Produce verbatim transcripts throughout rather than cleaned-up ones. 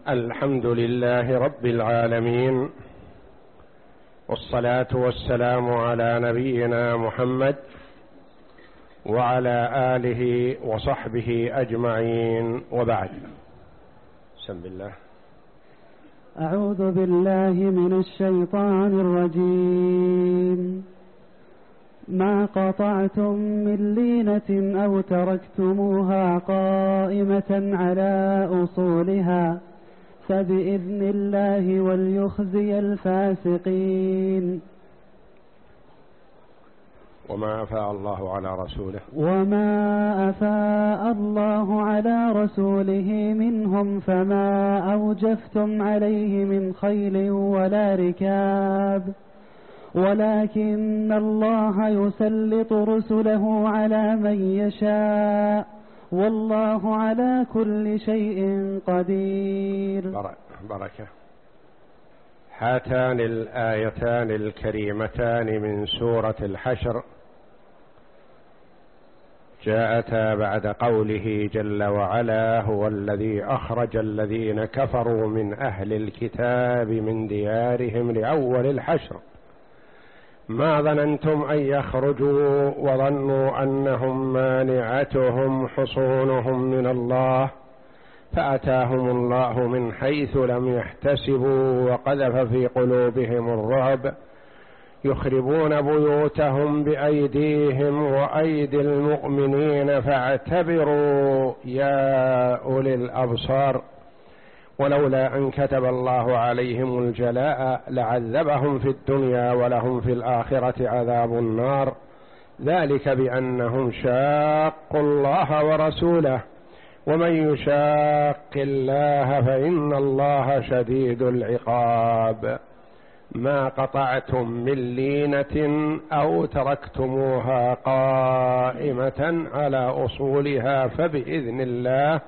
الحمد لله رب العالمين، والصلاة والسلام على نبينا محمد وعلى آله وصحبه أجمعين، وبعد. بسم الله. أعوذ بالله من الشيطان الرجيم. ما قطعتم من لينة أو تركتموها قائمة على أصولها فبإذن الله وليخزي الفاسقين. وما أفاء الله على رسوله وما أفاء الله على رسوله منهم فما أوجفتم عليه من خيل ولا ركاب ولكن الله يسلط رسله على من يشاء والله على كل شيء قدير. بركة. هاتان الآيتان الكريمتان من سورة الحشر جاءتا بعد قوله جل وعلا: هو الذي أخرج الذين كفروا من أهل الكتاب من ديارهم لأول الحشر ما ظننتم أن يخرجوا وظنوا أنهم مانعتهم حصونهم من الله فأتاهم الله من حيث لم يحتسبوا وقذف في قلوبهم الرعب يخربون بيوتهم بأيديهم وأيدي المؤمنين فاعتبروا يا أولي الأبصار ولولا أن كتب الله عليهم الجلاء لعذبهم في الدنيا ولهم في الآخرة عذاب النار ذلك بأنهم شاقوا الله ورسوله ومن يشاق الله فإن الله شديد العقاب. ما قطعتم من لينة أو تركتموها قائمة على أصولها فبإذن الله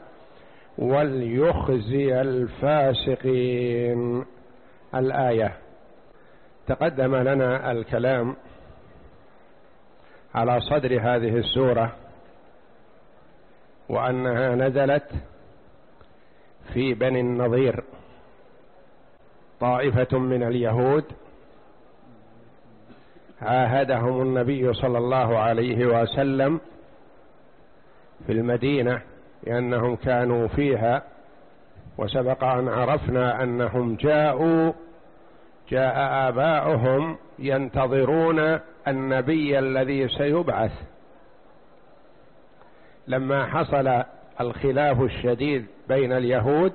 وليخزي الفاسقين. الآية. تقدم لنا الكلام على صدر هذه السورة وأنها نزلت في بني النضير، طائفة من اليهود عاهدهم النبي صلى الله عليه وسلم في المدينة لأنهم كانوا فيها، وسبق أن عرفنا أنهم جاءوا جاء آباؤهم ينتظرون النبي الذي سيبعث. لما حصل الخلاف الشديد بين اليهود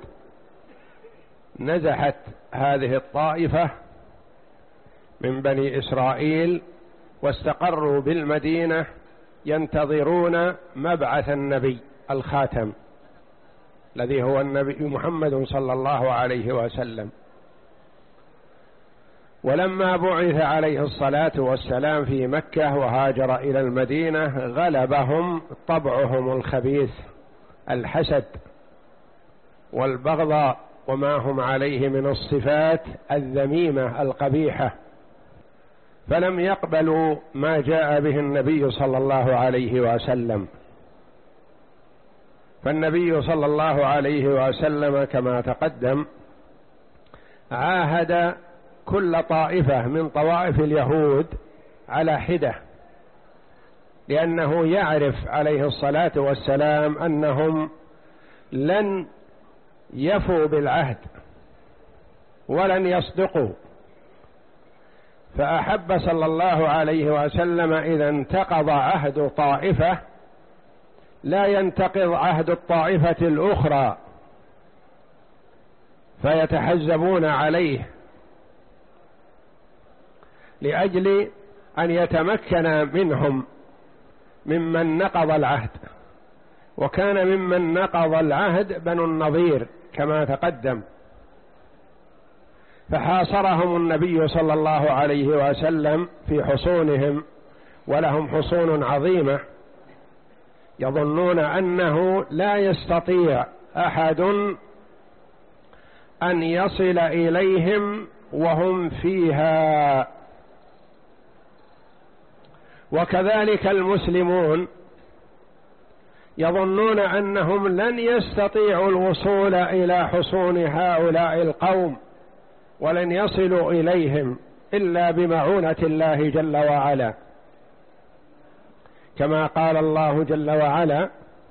نزحت هذه الطائفة من بني إسرائيل واستقروا بالمدينة ينتظرون مبعث النبي الخاتم الذي هو النبي محمد صلى الله عليه وسلم. ولما بعث عليه الصلاة والسلام في مكة وهاجر إلى المدينة غلبهم طبعهم الخبيث، الحسد والبغضاء وما هم عليه من الصفات الذميمة القبيحة، فلم يقبلوا ما جاء به النبي صلى الله عليه وسلم. فالنبي صلى الله عليه وسلم كما تقدم عاهد كل طائفة من طوائف اليهود على حدة، لأنه يعرف عليه الصلاة والسلام أنهم لن يفوا بالعهد ولن يصدقوا، فأحب صلى الله عليه وسلم إذا انتقض عهد طائفة لا ينتقض عهد الطائفة الأخرى فيتحزبون عليه، لأجل أن يتمكن منهم ممن نقض العهد. وكان ممن نقض العهد بنو النضير كما تقدم، فحاصرهم النبي صلى الله عليه وسلم في حصونهم، ولهم حصون عظيمة يظنون أنه لا يستطيع أحد أن يصل إليهم وهم فيها. وكذلك المسلمون يظنون أنهم لن يستطيعوا الوصول إلى حصون هؤلاء القوم ولن يصلوا إليهم إلا بمعونة الله جل وعلا، كما قال الله جل وعلا: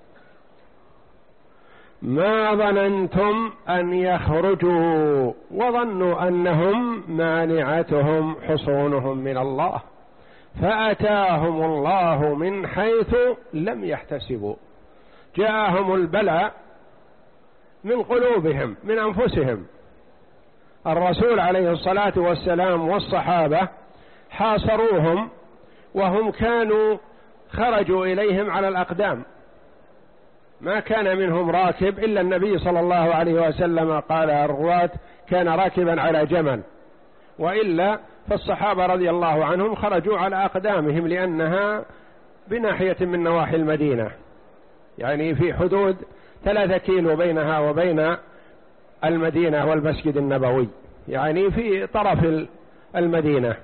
ما ظننتم أن يخرجوا وظنوا أنهم مانعتهم حصونهم من الله فأتاهم الله من حيث لم يحتسبوا. جاءهم البلاء من قلوبهم من أنفسهم. الرسول عليه الصلاة والسلام والصحابة حاصروهم وهم كانوا خرجوا إليهم على الأقدام، ما كان منهم راكب إلا النبي صلى الله عليه وسلم، قال الرواة كان راكبا على جمل، وإلا فالصحابة رضي الله عنهم خرجوا على أقدامهم لأنها بناحية من نواحي المدينة، يعني في حدود ثلاثة كيلو بينها وبين المدينة والمسجد النبوي، يعني في طرف المدينة،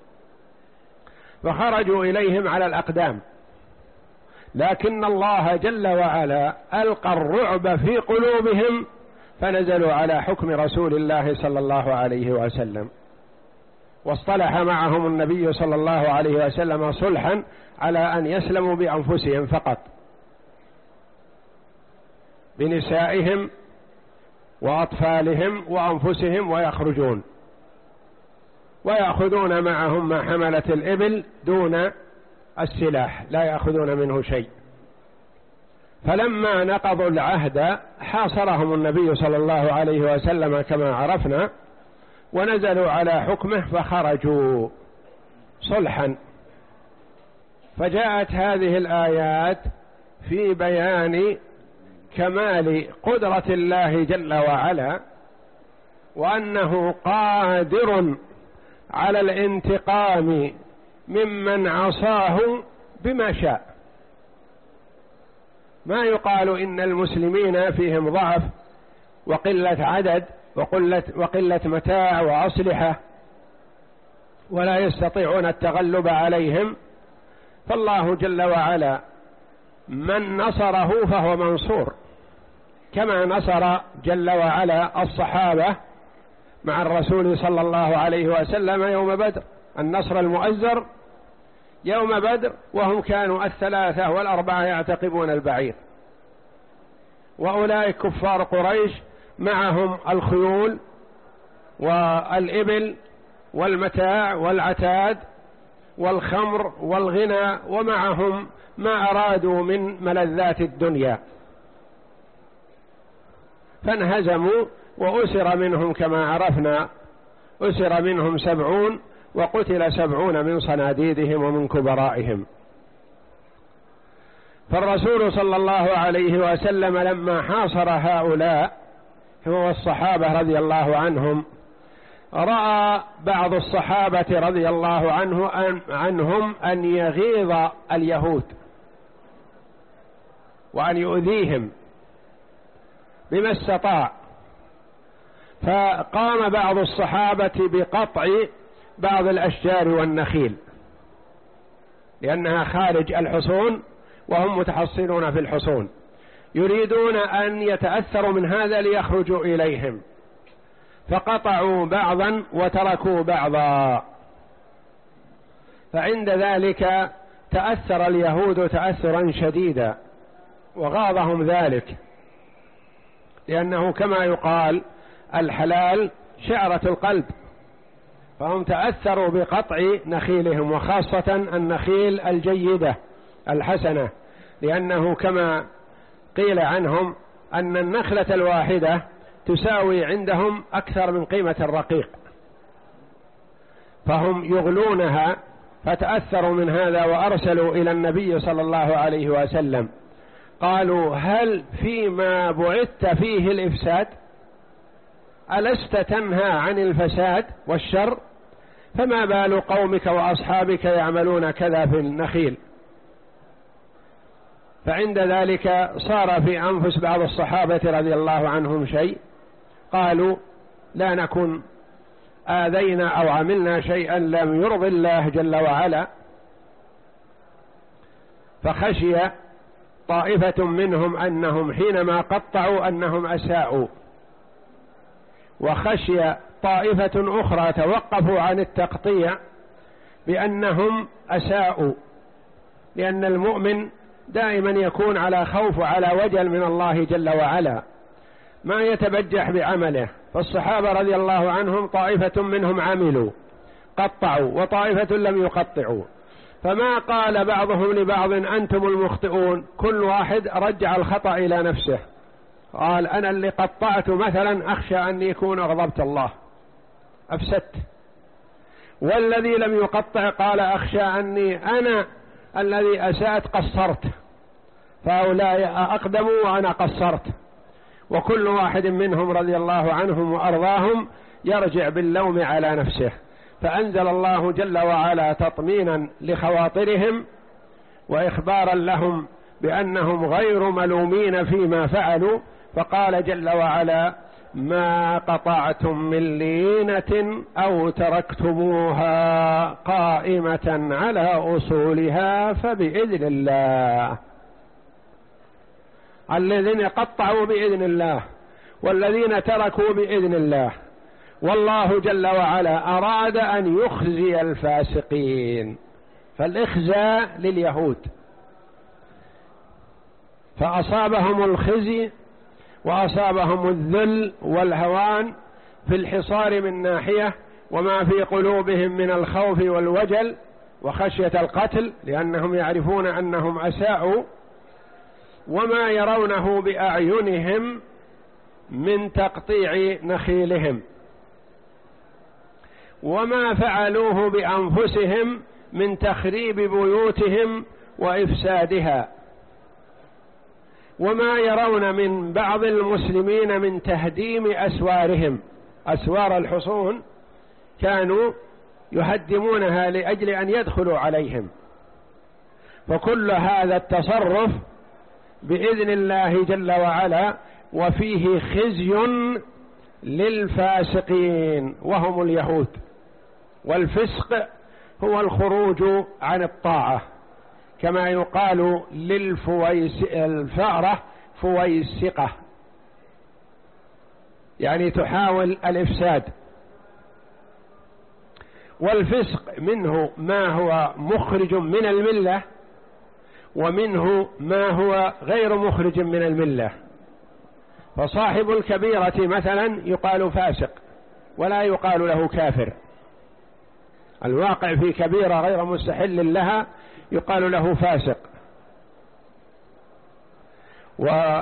فخرجوا إليهم على الأقدام. لكن الله جل وعلا ألقى الرعب في قلوبهم فنزلوا على حكم رسول الله صلى الله عليه وسلم، واصطلح معهم النبي صلى الله عليه وسلم صلحا على أن يسلموا بأنفسهم فقط، بنسائهم وأطفالهم وأنفسهم، ويخرجون ويأخذون معهم ما حملت الإبل دون السلاح، لا يأخذون منه شيء. فلما نقضوا العهد حاصرهم النبي صلى الله عليه وسلم كما عرفنا، ونزلوا على حكمه فخرجوا صلحا. فجاءت هذه الآيات في بيان كمال قدرة الله جل وعلا، وأنه قادر على الانتقام ممن عصاه بما شاء. ما يقال إن المسلمين فيهم ضعف وقلة عدد وقلة, وقلة متاع وأصلحة ولا يستطيعون التغلب عليهم، فالله جل وعلا من نصره فهو منصور، كما نصر جل وعلا الصحابة مع الرسول صلى الله عليه وسلم يوم بدر، النصر المؤزر يوم بدر، وهم كانوا الثلاثة والأربعة يعتقبون البعير، وأولئك كفار قريش معهم الخيول والإبل والمتاع والعتاد والخمر والغنى، ومعهم ما أرادوا من ملذات الدنيا، فانهزموا وأسر منهم كما عرفنا، أسر منهم سبعون وقتل سبعون من صناديدهم ومن كبرائهم. فالرسول صلى الله عليه وسلم لما حاصر هؤلاء هو الصحابة رضي الله عنهم، رأى بعض الصحابة رضي الله عنه أن عنهم أن يغيظ اليهود وأن يؤذيهم بما استطاع، فقام بعض الصحابة بقطع بعض الأشجار والنخيل لأنها خارج الحصون وهم متحصنون في الحصون، يريدون أن يتأثروا من هذا ليخرجوا إليهم، فقطعوا بعضا وتركوا بعضا. فعند ذلك تأثر اليهود تأثرا شديدا وغاضهم ذلك، لأنه كما يقال الحلال شعرة القلب، فهم تأثروا بقطع نخيلهم، وخاصة النخيل الجيدة الحسنة، لأنه كما قيل عنهم أن النخلة الواحدة تساوي عندهم أكثر من قيمة الرقيق، فهم يغلونها، فتأثروا من هذا وأرسلوا إلى النبي صلى الله عليه وسلم قالوا: هل فيما بعثت فيه الإفساد؟ ألست تنهى عن الفساد والشر؟ فما بال قومك وأصحابك يعملون كذا في النخيل؟ فعند ذلك صار في أنفس بعض الصحابة رضي الله عنهم شيء، قالوا: لا نكن آذينا أو عملنا شيئا لم يرضي الله جل وعلا، فخشي طائفة منهم أنهم حينما قطعوا أنهم أساءوا، وخشي طائفة أخرى توقفوا عن التقطيع بأنهم أساءوا، لأن المؤمن دائما يكون على خوف وعلى وجل من الله جل وعلا، ما يتبجح بعمله. فالصحابة رضي الله عنهم طائفة منهم عملوا قطعوا وطائفة لم يقطعوا، فما قال بعضهم لبعض أنتم المخطئون، كل واحد رجع الخطأ إلى نفسه، قال أنا اللي قطعت مثلا أخشى أن يكون أغضبت الله أفسدت، والذي لم يقطع قال أخشى أني أنا الذي أسأت قصرت، فهؤلاء أقدموا وأنا قصرت. وكل واحد منهم رضي الله عنهم وأرضاهم يرجع باللوم على نفسه، فأنزل الله جل وعلا تطمينا لخواطرهم وإخبارا لهم بأنهم غير ملومين فيما فعلوا، فقال جل وعلا ما قطعتم من لينة أو تركتموها قائمة على أصولها فبإذن الله. الذين قطعوا بإذن الله والذين تركوا بإذن الله، والله جل وعلا أراد أن يخزي الفاسقين، فالإخزاء لليهود، فأصابهم الخزي وأصابهم الذل والهوان في الحصار من ناحية، وما في قلوبهم من الخوف والوجل وخشية القتل لأنهم يعرفون أنهم أساءوا، وما يرونه بأعينهم من تقطيع نخيلهم، وما فعلوه بأنفسهم من تخريب بيوتهم وإفسادها، وما يرون من بعض المسلمين من تهديم أسوارهم. أسوار الحصون كانوا يهدمونها لأجل أن يدخلوا عليهم، فكل هذا التصرف بإذن الله جل وعلا، وفيه خزي للفاسقين وهم اليهود. والفسق هو الخروج عن الطاعة، كما يقال للفأرة فويسقة، يعني تحاول الإفساد. والفسق منه ما هو مخرج من الملة، ومنه ما هو غير مخرج من الملة. فصاحب الكبيرة مثلا يقال فاسق ولا يقال له كافر، الواقع في كبيرة غير مستحل لها يقال له فاسق. و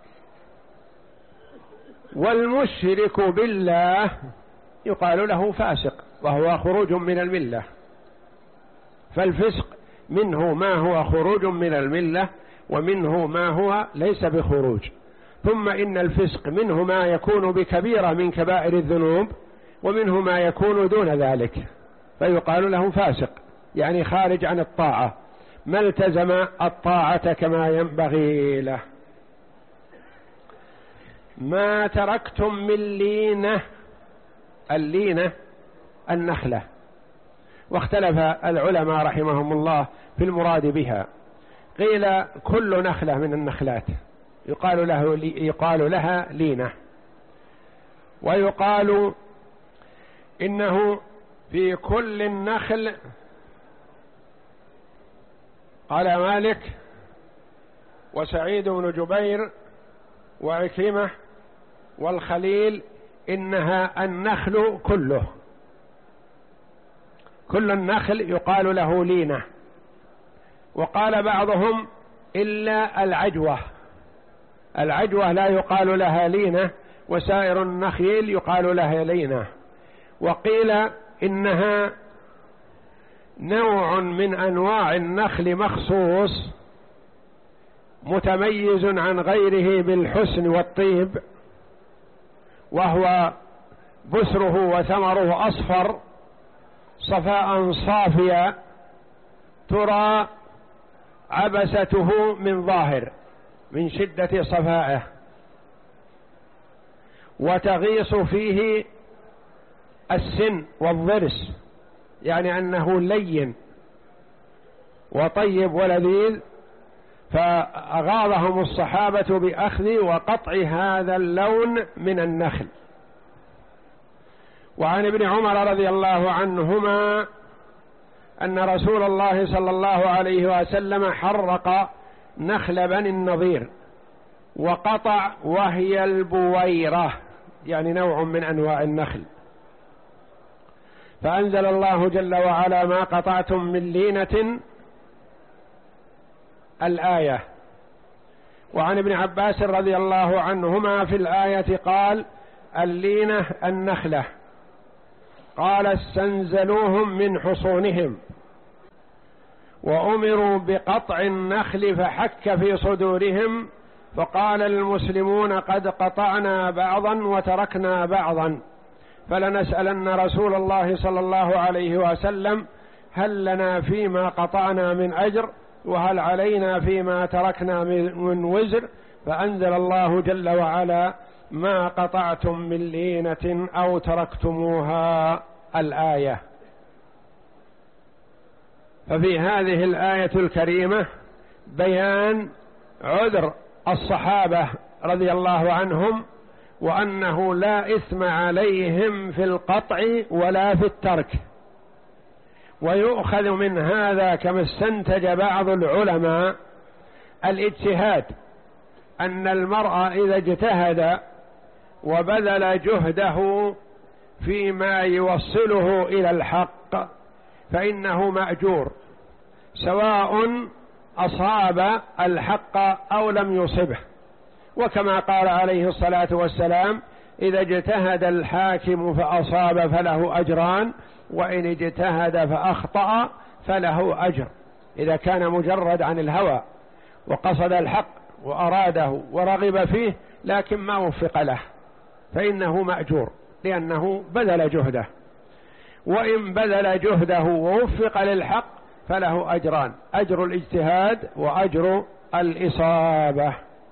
والمشرك بالله يقال له فاسق، وهو خروج من الملة. فالفسق منه ما هو خروج من الملة، ومنه ما هو ليس بخروج. ثم إن الفسق منه ما يكون بكبيرة من كبائر الذنوب، ومنه ما يكون دون ذلك، فيقال له فاسق، يعني خارج عن الطاعة، ما التزم الطاعة كما ينبغي له. ما تركتم من لينة، اللينة النخلة، واختلف العلماء رحمهم الله في المراد بها. قيل كل نخلة من النخلات يقال له يقال لها لينة، ويقال إنه في كل النخل. قال مالك وسعيد بن جبير وعكرمة والخليل إنها النخل كله، كل النخل يقال له لينة. وقال بعضهم إلا العجوة، العجوة لا يقال لها لينة، وسائر النخيل يقال لها لينة. وقيل إنها نوع من أنواع النخل مخصوص متميز عن غيره بالحسن والطيب، وهو بسره وثمره أصفر صفاء صافيا، ترى عبسته من ظاهر من شدة صفائه، وتغيص فيه السن والضرس، يعني أنه لين وطيب ولذيذ، فأغاظهم الصحابة بأخذ وقطع هذا اللون من النخل. وعن ابن عمر رضي الله عنهما أن رسول الله صلى الله عليه وسلم حرق نخل بني النضير وقطع وهي البويرة، يعني نوع من أنواع النخل، فأنزل الله جل وعلا ما قطعتم من لينة الآية. وعن ابن عباس رضي الله عنهما في الآية قال اللينة النخلة، قال استنزلوهم من حصونهم وأمروا بقطع النخل فحك في صدورهم، فقال المسلمون قد قطعنا بعضا وتركنا بعضا، فلنسألن رسول الله صلى الله عليه وسلم هل لنا فيما قطعنا من أجر وهل علينا فيما تركنا من وزر، فأنزل الله جل وعلا ما قطعتم من لينة أو تركتموها الآية. ففي هذه الآية الكريمة بيان عذر الصحابة رضي الله عنهم، وأنه لا إثم عليهم في القطع ولا في الترك. ويؤخذ من هذا كما استنتج بعض العلماء الاجتهاد، أن المرء إذا اجتهد وبذل جهده فيما يوصله إلى الحق فإنه مأجور، سواء أصاب الحق أو لم يصبه. وكما قال عليه الصلاة والسلام إذا اجتهد الحاكم فأصاب فله أجران، وإن اجتهد فأخطأ فله أجر. إذا كان مجرد عن الهوى وقصد الحق وأراده ورغب فيه لكن ما وفق له فإنه مأجور، لأنه بذل جهده. وإن بذل جهده ووفق للحق فله أجران، أجر الاجتهاد وأجر الإصابة.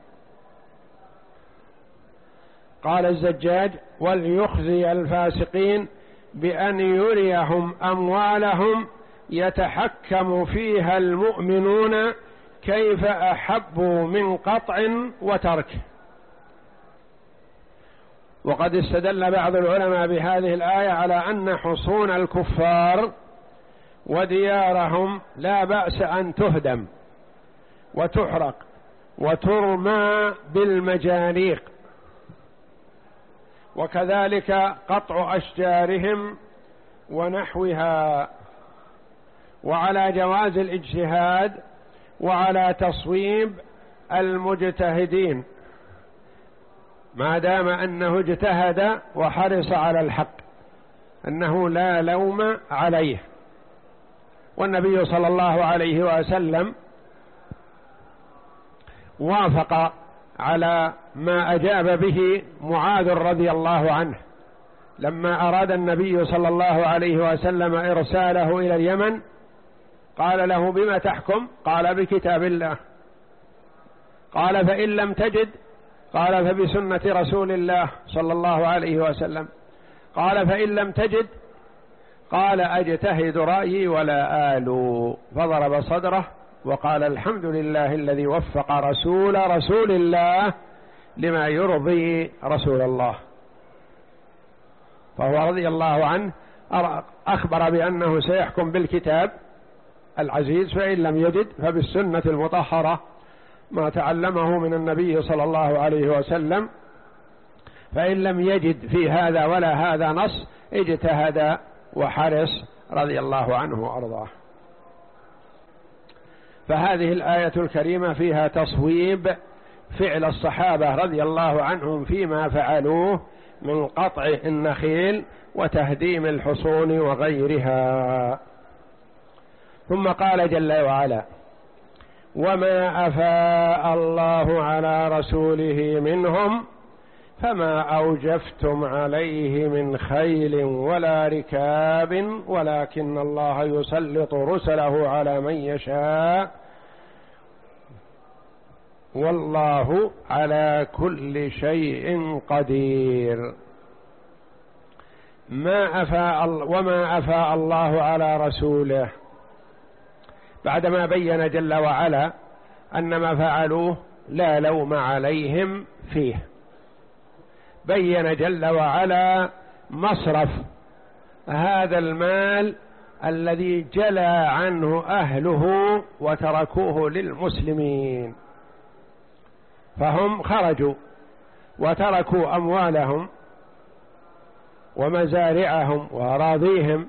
قال الزجاج وليخزي الفاسقين بأن يريهم أموالهم يتحكم فيها المؤمنون كيف أحبوا من قطع وترك. وقد استدل بعض العلماء بهذه الآية على أن حصون الكفار وديارهم لا بأس أن تهدم وتحرق وترمى بالمجانيق، وكذلك قطع أشجارهم ونحوها، وعلى جواز الاجتهاد وعلى تصويب المجتهدين ما دام أنه اجتهد وحرص على الحق، أنه لا لوم عليه. والنبي صلى الله عليه وسلم وافق على ما أجاب به معاذ رضي الله عنه لما أراد النبي صلى الله عليه وسلم إرساله إلى اليمن، قال له بما تحكم؟ قال بكتاب الله. قال فإن لم تجد؟ قال فبسنة رسول الله صلى الله عليه وسلم. قال فإن لم تجد؟ قال أجتهد رأيي ولا آلو، فضرب صدره وقال الحمد لله الذي وفق رسول رسول الله لما يرضي رسول الله. فهو رضي الله عنه أخبر بأنه سيحكم بالكتاب العزيز، فإن لم يجد فبالسنة المطهرة ما تعلمه من النبي صلى الله عليه وسلم. فإن لم يجد في هذا ولا هذا نص اجتهد وحرص رضي الله عنه وأرضاه. فهذه الآية الكريمة فيها تصويب فعل الصحابة رضي الله عنهم فيما فعلوه من قطع النخيل وتهديم الحصون وغيرها. ثم قال جل وعلا وما أفاء الله على رسوله منهم فما أوجفتم عليه من خيل ولا ركاب ولكن الله يسلط رسله على من يشاء والله على كل شيء قدير. ما أفاء وما أفاء الله على رسوله، بعدما بين جل وعلا أن ما فعلوه لا لوم عليهم فيه. بين جل وعلا مصرف هذا المال الذي جلى عنه أهله وتركوه للمسلمين، فهم خرجوا وتركوا أموالهم ومزارعهم وأراضيهم،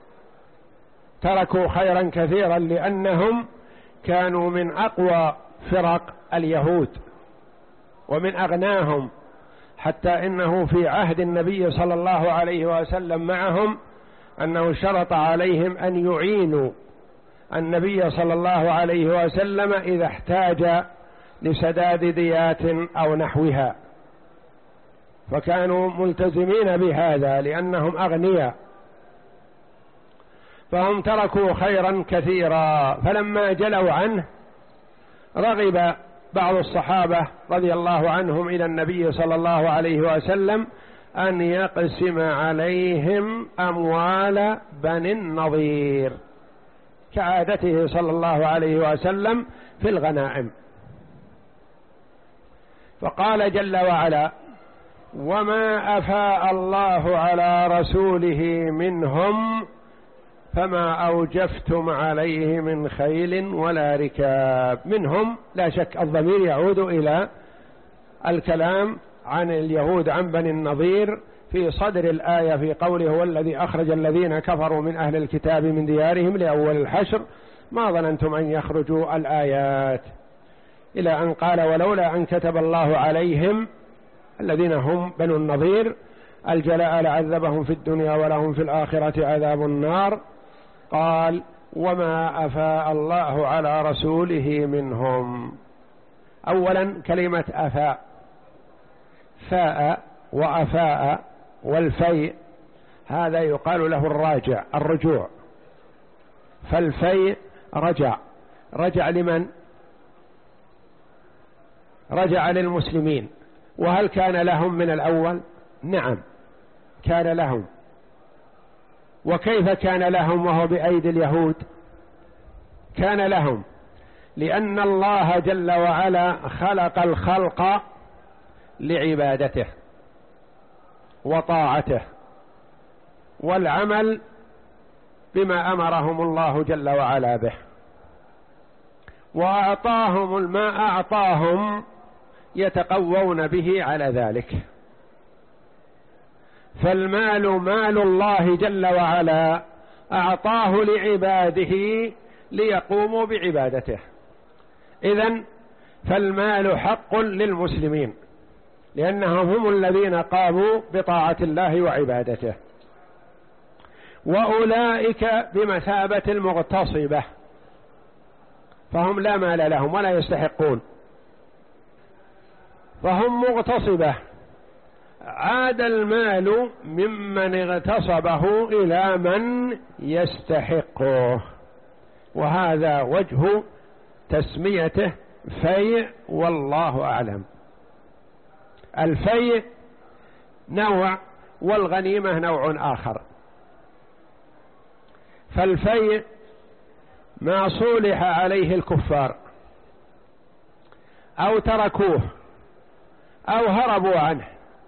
تركوا خيرا كثيرا لأنهم كانوا من أقوى فرق اليهود ومن أغناهم، حتى إنه في عهد النبي صلى الله عليه وسلم معهم أنه شرط عليهم أن يعينوا النبي صلى الله عليه وسلم إذا احتاج لسداد ديات أو نحوها، فكانوا ملتزمين بهذا لأنهم أغنياء، فهم تركوا خيرا كثيرا. فلما جلوا عنه رغب بعض الصحابة رضي الله عنهم إلى النبي صلى الله عليه وسلم أن يقسم عليهم أموال بني النضير كعادته صلى الله عليه وسلم في الغنائم. فقال جل وعلا: وما أفاء الله على رسوله منهم فما أوجفتم عليه من خيل ولا ركاب. منهم لا شك الضمير يعود إلى الكلام عن اليهود عن بني النضير في صدر الآية في قوله: هو الذي أخرج الذين كفروا من أهل الكتاب من ديارهم لأول الحشر ما ظننتم أن يخرجوا الآيات، إلى أن قال: ولولا أن كتب الله عليهم الذين هم بنو النضير الجلاء لعذبهم في الدنيا ولهم في الآخرة عذاب النار. قال: وما أفاء الله على رسوله منهم. أولا كلمة أفاء، فاء وأفاء والفيء هذا يقال له الراجع، الرجوع. فالفيء رجع، رجع لمن؟ رجع للمسلمين. وهل كان لهم من الأول؟ نعم كان لهم. وكيف كان لهم وهو بأيدي اليهود؟ كان لهم لأن الله جل وعلا خلق الخلق لعبادته وطاعته والعمل بما أمرهم الله جل وعلا به، وأعطاهم ما أعطاهم يتقوون به على ذلك. فالمال مال الله جل وعلا أعطاه لعباده ليقوموا بعبادته. إذن فالمال حق للمسلمين لأنهم هم الذين قاموا بطاعة الله وعبادته، وأولئك بمثابة المغتصبة، فهم لا مال لهم ولا يستحقون، فهم مغتصبة. عاد المال ممن اغتصبه إلى من يستحقه، وهذا وجه تسميته فيء، والله أعلم. الفيء نوع والغنيمة نوع آخر. فالفيء ما صولح عليه الكفار أو تركوه أو هربوا عنه،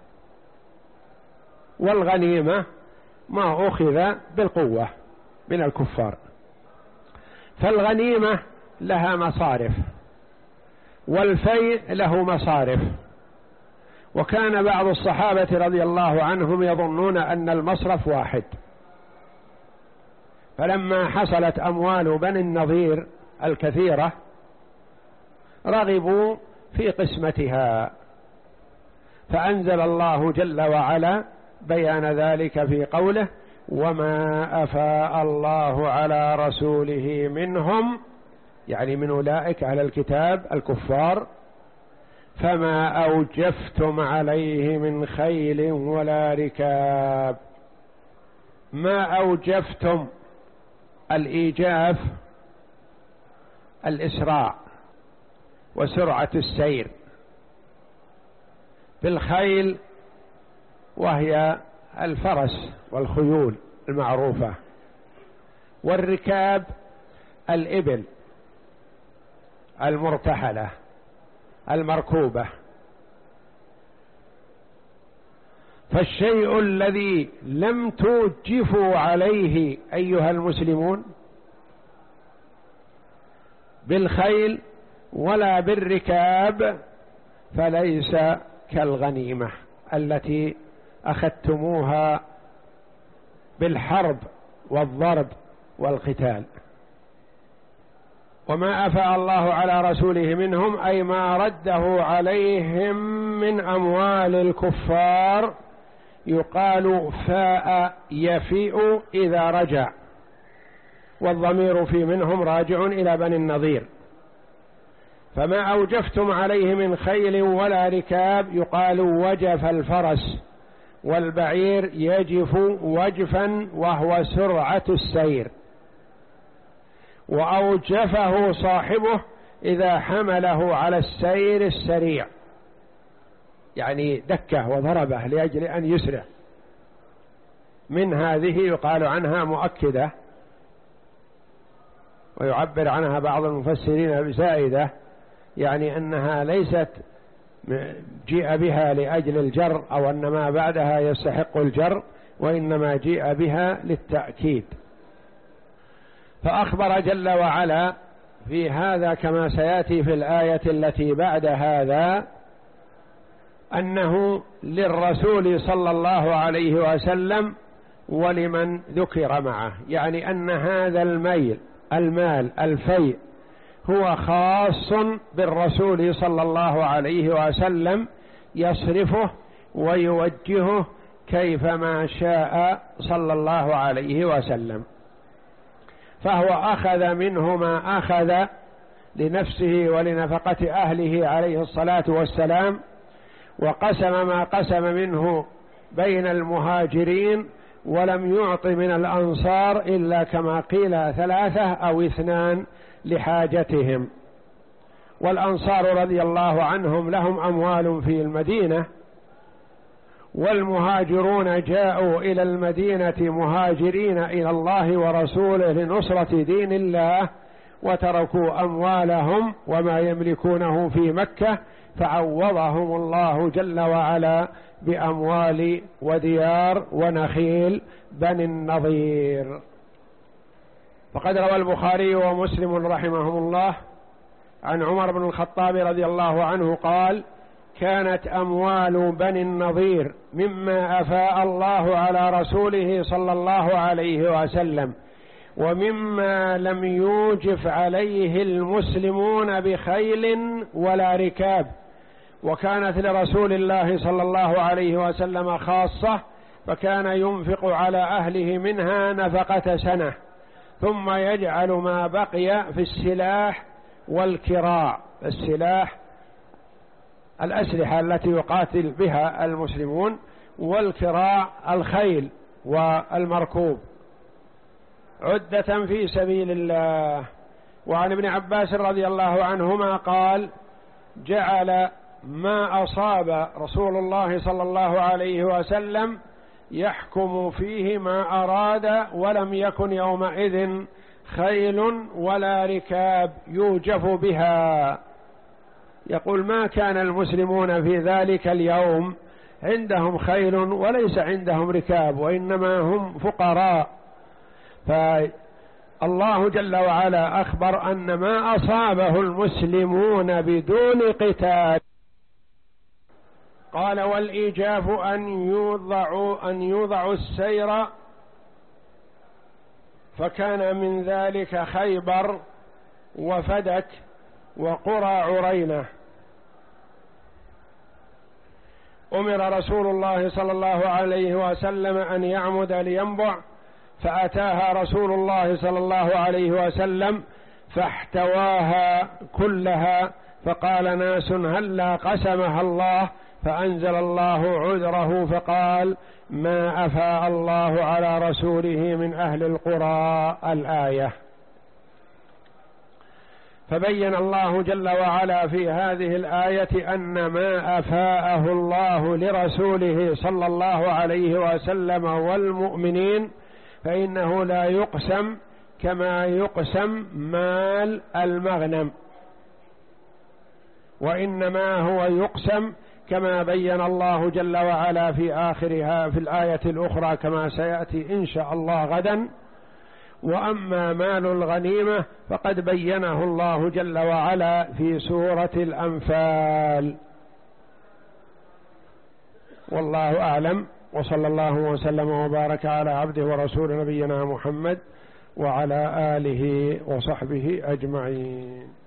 والغنيمة ما أخذ بالقوة من الكفار. فالغنيمة لها مصارف والفيء له مصارف. وكان بعض الصحابة رضي الله عنهم يظنون أن المصرف واحد، فلما حصلت أموال بني النضير الكثيرة رغبوا في قسمتها، فأنزل الله جل وعلا بيان ذلك في قوله: وما أفاء الله على رسوله منهم، يعني من أولئك على الكتاب الكفار، فما أوجفتم عليه من خيل ولا ركاب. ما أوجفتم، الإيجاف الإسراع وسرعة السير، بالخيل وهي الفرس والخيول المعروفة، والركاب الإبل المرتحلة المركوبة. فالشيء الذي لم توجفوا عليه أيها المسلمون بالخيل ولا بالركاب فليس كالغنيمة التي أخذتموها بالحرب والضرب والقتال. وما أفاء الله على رسوله منهم أي ما رده عليهم من أموال الكفار، يقال فاء يفيء إذا رجع، والضمير في منهم راجع إلى بني النضير. فما أوجفتم عليه من خيل ولا ركاب يقال وجف الفرس، والبعير يجف وجفا وهو سرعة السير، وأوجفه صاحبه إذا حمله على السير السريع، يعني دكه وضربه لأجل أن يسرع. من هذه يقال عنها مؤكدة، ويعبر عنها بعض المفسرين بزائدة، يعني أنها ليست جيء بها لأجل الجر أو أن ما بعدها يستحق الجر، وإنما جيء بها للتأكيد. فأخبر جل وعلا في هذا كما سيأتي في الآية التي بعد هذا أنه للرسول صلى الله عليه وسلم ولمن ذكر معه، يعني أن هذا الميل المال الفيء هو خاص بالرسول صلى الله عليه وسلم، يصرفه ويوجهه كيفما شاء صلى الله عليه وسلم. فهو أخذ منه ما أخذ لنفسه ولنفقة أهله عليه الصلاة والسلام، وقسم ما قسم منه بين المهاجرين، ولم يعط من الأنصار إلا كما قيل ثلاثة أو اثنان لحاجتهم. والأنصار رضي الله عنهم لهم أموال في المدينة، والمهاجرون جاءوا إلى المدينة مهاجرين إلى الله ورسوله لنصرة دين الله، وتركوا أموالهم وما يملكونه في مكة، فعوضهم الله جل وعلا بأموال وديار ونخيل بني النضير. فقد روى البخاري ومسلم رحمهم الله عن عمر بن الخطاب رضي الله عنه قال: كانت أموال بني النضير مما أفاء الله على رسوله صلى الله عليه وسلم، ومما لم يوجف عليه المسلمون بخيل ولا ركاب، وكانت لرسول الله صلى الله عليه وسلم خاصة، فكان ينفق على أهله منها نفقة سنة، ثم يجعل ما بقي في السلاح والكراع. السلاح الأسلحة التي يقاتل بها المسلمون، والكراع الخيل والمركوب عدة في سبيل الله. وعن ابن عباس رضي الله عنهما قال: جعل ما أصاب رسول الله صلى الله عليه وسلم يحكم فيه ما أراد، ولم يكن يومئذ خيل ولا ركاب يوجف بها. يقول: ما كان المسلمون في ذلك اليوم عندهم خيل وليس عندهم ركاب، وإنما هم فقراء. فالله جل وعلا أخبر أن ما أصابه المسلمون بدون قتال. قال: والإيجاف أن يوضعوا أن يوضعوا السير، فكان من ذلك خيبر وفدك وقرى عرينة. أمر رسول الله صلى الله عليه وسلم أن يعمد لينبع، فأتاها رسول الله صلى الله عليه وسلم فاحتواها كلها، فقال ناس: هلا قسمها الله؟ فأنزل الله عذره فقال: ما أفاء الله على رسوله من أهل القرى. الآية. فبين الله جل وعلا في هذه الآية أن ما أفاءه الله لرسوله صلى الله عليه وسلم والمؤمنين فإنه لا يقسم كما يقسم مال المغنم، وإنما هو يقسم كما بين الله جل وعلا في آخرها في الآية الأخرى كما سيأتي إن شاء الله غدا. وأما مال الغنيمة فقد بينه الله جل وعلا في سورة الأنفال. والله أعلم، وصلى الله وسلم وبارك على عبده ورسول نبينا محمد وعلى آله وصحبه أجمعين.